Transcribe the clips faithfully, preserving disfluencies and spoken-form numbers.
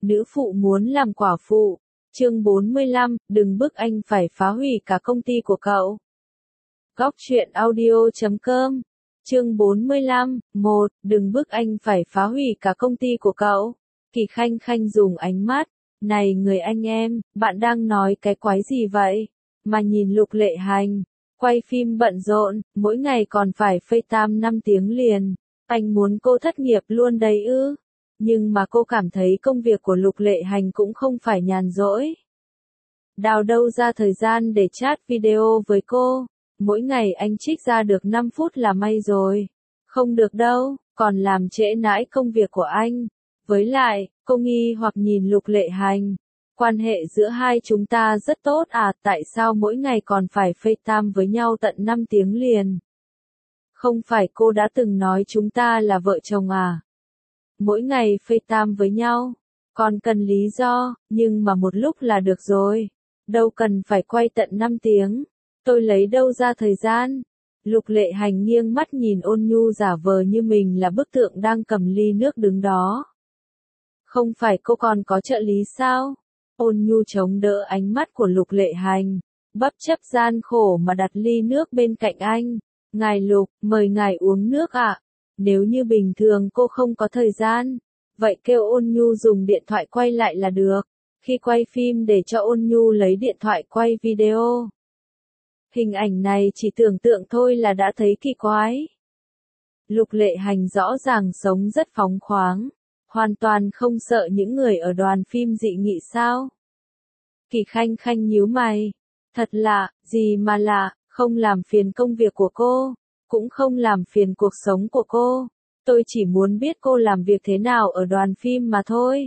Nữ phụ muốn làm quả phụ. Chương bốn mươi lăm, đừng bức anh phải phá hủy cả công ty của cậu. Góc truyện audio chấm com. Chương bốn mươi lăm, một, đừng bức anh phải phá hủy cả công ty của cậu. Kỳ Khanh Khanh dùng ánh mắt, này người anh em, bạn đang nói cái quái gì vậy? Mà nhìn Lục Lệ Hành, quay phim bận rộn, mỗi ngày còn phải FaceTime năm tiếng liền. Anh muốn cô thất nghiệp luôn đấy ư? Nhưng mà cô cảm thấy công việc của Lục Lệ Hành cũng không phải nhàn rỗi. Đào đâu ra thời gian để chat video với cô? Mỗi ngày anh trích ra được năm phút là may rồi. Không được đâu, còn làm trễ nải công việc của anh. Với lại, cô nghi hoặc nhìn Lục Lệ Hành. Quan hệ giữa hai chúng ta rất tốt à, tại sao mỗi ngày còn phải FaceTime với nhau tận năm tiếng liền? Không phải cô đã từng nói chúng ta là vợ chồng à? Mỗi ngày FaceTime với nhau, còn cần lý do, nhưng mà một lúc là được rồi. Đâu cần phải quay tận năm tiếng, tôi lấy đâu ra thời gian. Lục Lệ Hành nghiêng mắt nhìn Ôn Nhu giả vờ như mình là bức tượng đang cầm ly nước đứng đó. Không phải cô còn có trợ lý sao? Ôn Nhu chống đỡ ánh mắt của Lục Lệ Hành, bất chấp gian khổ mà đặt ly nước bên cạnh anh. Ngài Lục, mời ngài uống nước ạ. Nếu như bình thường cô không có thời gian, vậy kêu Ôn Nhu dùng điện thoại quay lại là được. Khi quay phim để cho Ôn Nhu lấy điện thoại quay video. Hình ảnh này chỉ tưởng tượng thôi là đã thấy kỳ quái. Lục Lệ Hành rõ ràng sống rất phóng khoáng, hoàn toàn không sợ những người ở đoàn phim dị nghị sao. Kỳ Khanh Khanh nhíu mày. Thật lạ, gì mà lạ, không làm phiền công việc của cô, cũng không làm phiền cuộc sống của cô. Tôi chỉ muốn biết cô làm việc thế nào ở đoàn phim mà thôi.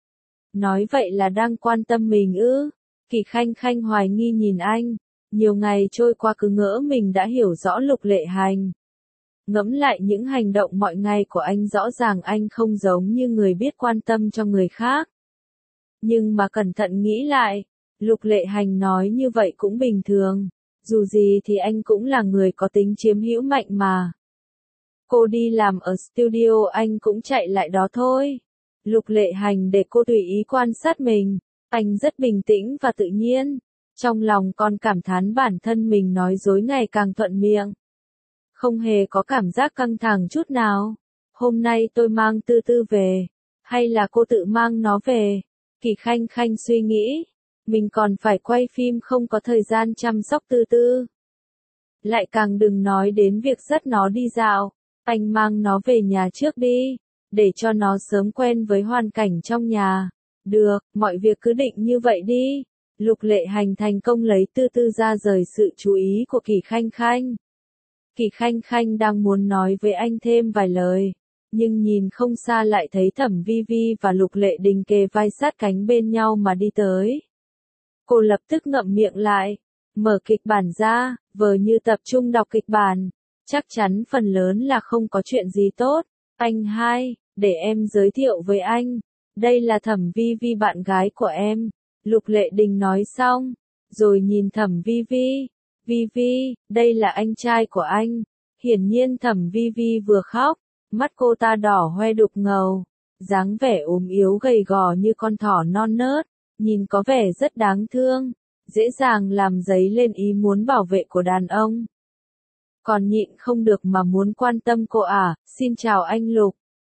Nói vậy là đang quan tâm mình ư? Kỳ Khanh Khanh hoài nghi nhìn anh. Nhiều ngày trôi qua cứ ngỡ mình đã hiểu rõ Lục Lệ Hành. Ngẫm lại những hành động mọi ngày của anh, rõ ràng anh không giống như người biết quan tâm cho người khác. Nhưng mà cẩn thận nghĩ lại, Lục Lệ Hành nói như vậy cũng bình thường. Dù gì thì anh cũng là người có tính chiếm hữu mạnh mà. Cô đi làm ở studio anh cũng chạy lại đó thôi. Lục Lệ Hành để cô tùy ý quan sát mình. Anh rất bình tĩnh và tự nhiên. Trong lòng còn cảm thán bản thân mình nói dối ngày càng thuận miệng. Không hề có cảm giác căng thẳng chút nào. Hôm nay tôi mang Tư Tư về. Hay là cô tự mang nó về? Kỳ Khanh Khanh suy nghĩ. Mình còn phải quay phim, không có thời gian chăm sóc Tư Tư. Lại càng đừng nói đến việc dắt nó đi dạo. Anh mang nó về nhà trước đi, để cho nó sớm quen với hoàn cảnh trong nhà. Được, mọi việc cứ định như vậy đi. Lục Lệ Hành thành công lấy Tư Tư ra rời sự chú ý của Kỳ Khanh Khanh. Kỳ Khanh Khanh đang muốn nói với anh thêm vài lời, nhưng nhìn không xa lại thấy Thẩm Vi Vi và Lục Lệ Đình kề vai sát cánh bên nhau mà đi tới. Cô lập tức ngậm miệng lại, mở kịch bản ra, vờ như tập trung đọc kịch bản. Chắc chắn phần lớn là không có chuyện gì tốt. Anh hai, để em giới thiệu với anh. Đây là Thẩm Vi Vi, bạn gái của em. Lục Lệ Đình nói xong, rồi nhìn Thẩm Vi Vi. Vi Vi, đây là anh trai của anh. Hiển nhiên Thẩm Vi Vi vừa khóc, mắt cô ta đỏ hoe đục ngầu. Dáng vẻ ốm yếu gầy gò như con thỏ non nớt, nhìn có vẻ rất đáng thương. Dễ dàng làm dấy lên ý muốn bảo vệ của đàn ông. Còn nhịn không được mà muốn quan tâm cô à, xin chào anh Lục.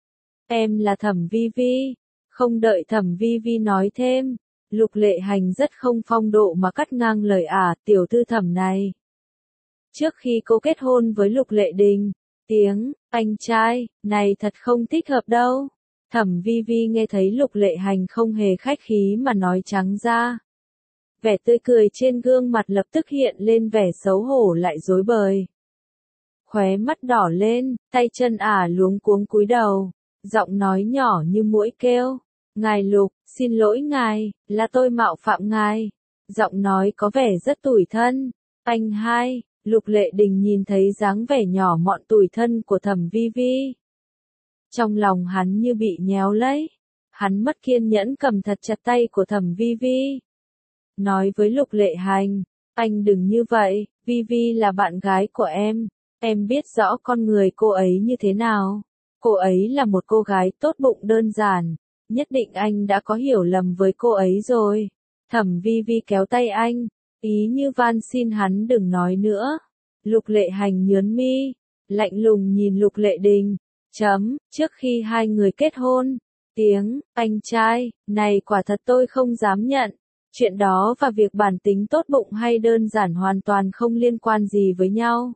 Em là Thẩm Vi Vi. Không đợi Thẩm Vi Vi nói thêm, Lục Lệ Hành rất không phong độ mà cắt ngang lời à, tiểu thư Thẩm này. Trước khi cô kết hôn với Lục Lệ Đình, tiếng, anh trai, này thật không thích hợp đâu. Thẩm Vi Vi nghe thấy Lục Lệ Hành không hề khách khí mà nói trắng ra. Vẻ tươi cười trên gương mặt lập tức hiện lên vẻ xấu hổ lại rối bời. Khóe mắt đỏ lên, tay chân ả luống cuống cúi đầu, giọng nói nhỏ như muỗi kêu. Ngài Lục, xin lỗi ngài, là tôi mạo phạm ngài. Giọng nói có vẻ rất tủi thân. Anh hai, Lục Lệ Đình nhìn thấy dáng vẻ nhỏ mọn tủi thân của Thẩm Vi Vi. Trong lòng hắn như bị nhéo lấy. Hắn mất kiên nhẫn cầm thật chặt tay của Thẩm Vi Vi. Nói với Lục Lệ Hành, anh đừng như vậy, Vi Vi là bạn gái của em. Em biết rõ con người cô ấy như thế nào. Cô ấy là một cô gái tốt bụng đơn giản, Nhất định anh đã có hiểu lầm với cô ấy rồi. Thẩm Vi Vi kéo tay anh, ý như van xin hắn đừng nói nữa. Lục Lệ Hành nhớn mi, lạnh lùng nhìn Lục Lệ Đình. Chấm, trước khi hai người kết hôn, tiếng, anh trai, này quả thật tôi không dám nhận. Chuyện đó và việc bản tính tốt bụng hay đơn giản hoàn toàn không liên quan gì với nhau.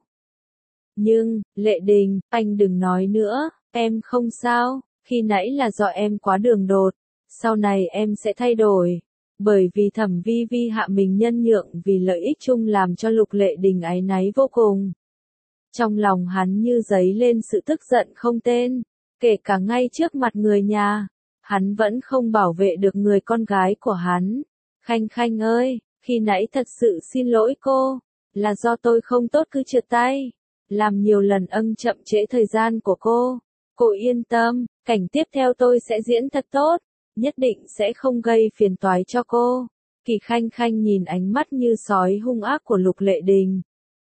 Nhưng, Lệ Đình, anh đừng nói nữa, em không sao, khi nãy là do em quá đường đột, sau này em sẽ thay đổi. Bởi vì Thẩm Vi Vi hạ mình nhân nhượng vì lợi ích chung làm cho Lục Lệ Đình áy náy vô cùng. Trong lòng hắn như dấy lên sự tức giận không tên, kể cả ngay trước mặt người nhà, hắn vẫn không bảo vệ được người con gái của hắn. Khanh Khanh ơi, khi nãy thật sự xin lỗi cô, là do tôi không tốt cứ trượt tay, làm nhiều lần âng chậm trễ thời gian của cô. Cô yên tâm, cảnh tiếp theo tôi sẽ diễn thật tốt, nhất định sẽ không gây phiền toái cho cô. Kỳ Khanh Khanh nhìn ánh mắt như sói hung ác của Lục Lệ Đình.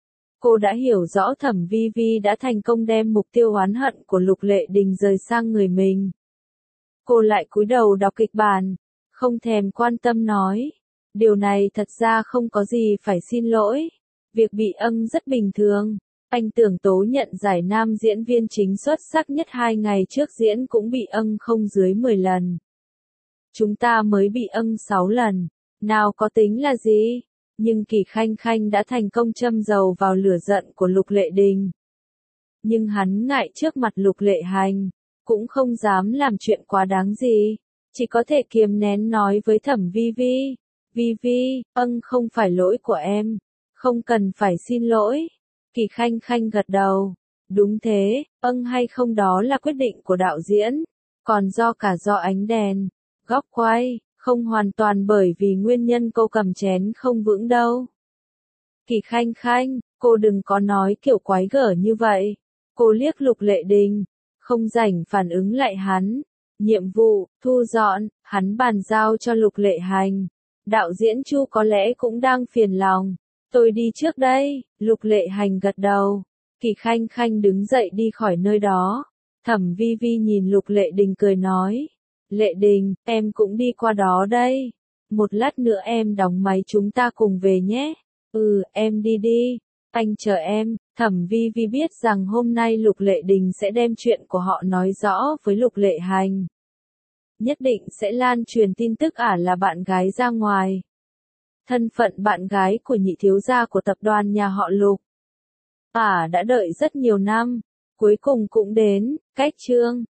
Cô đã hiểu rõ Thẩm Vi Vi đã thành công đem mục tiêu oán hận của Lục Lệ Đình rời sang người mình. Cô lại cúi đầu đọc kịch bản, không thèm quan tâm nói. Điều này thật ra không có gì phải xin lỗi. Việc bị âng rất bình thường. Anh Tưởng Tố nhận giải nam diễn viên chính xuất sắc nhất hai ngày trước diễn cũng bị âng không dưới mười lần. Chúng ta mới bị âng sáu lần. Nào có tính là gì? Nhưng Kỳ Khanh Khanh đã thành công châm dầu vào lửa giận của Lục Lệ Đình. Nhưng hắn ngại trước mặt Lục Lệ Hành, cũng không dám làm chuyện quá đáng gì, chỉ có thể kiềm nén nói với Thẩm Vi Vi. Vi Vi, âng không phải lỗi của em, không cần phải xin lỗi. Kỳ Khanh Khanh gật đầu. Đúng thế, âng hay không đó là quyết định của đạo diễn, còn do cả do ánh đèn, góc quay, không hoàn toàn bởi vì nguyên nhân cô cầm chén không vững đâu. Kỳ Khanh Khanh, cô đừng có nói kiểu quái gở như vậy. Cô liếc Lục Lệ Đình, không rảnh phản ứng lại hắn. Nhiệm vụ, thu dọn, hắn bàn giao cho Lục Lệ Hành. Đạo diễn Chu có lẽ cũng đang phiền lòng. Tôi đi trước đây, Lục Lệ Hành gật đầu. Kỳ Khanh Khanh đứng dậy đi khỏi nơi đó. Thẩm Vi Vi nhìn Lục Lệ Đình cười nói. Lệ Đình, em cũng đi qua đó đây. Một lát nữa em đóng máy chúng ta cùng về nhé. Ừ, em đi đi. Anh chờ em. Thẩm Vi Vi biết rằng hôm nay Lục Lệ Đình sẽ đem chuyện của họ nói rõ với Lục Lệ Hành. Nhất định sẽ lan truyền tin tức ả là bạn gái ra ngoài. Thân phận bạn gái của nhị thiếu gia của tập đoàn nhà họ Lục. Ả đã đợi rất nhiều năm, cuối cùng cũng đến, cách chương.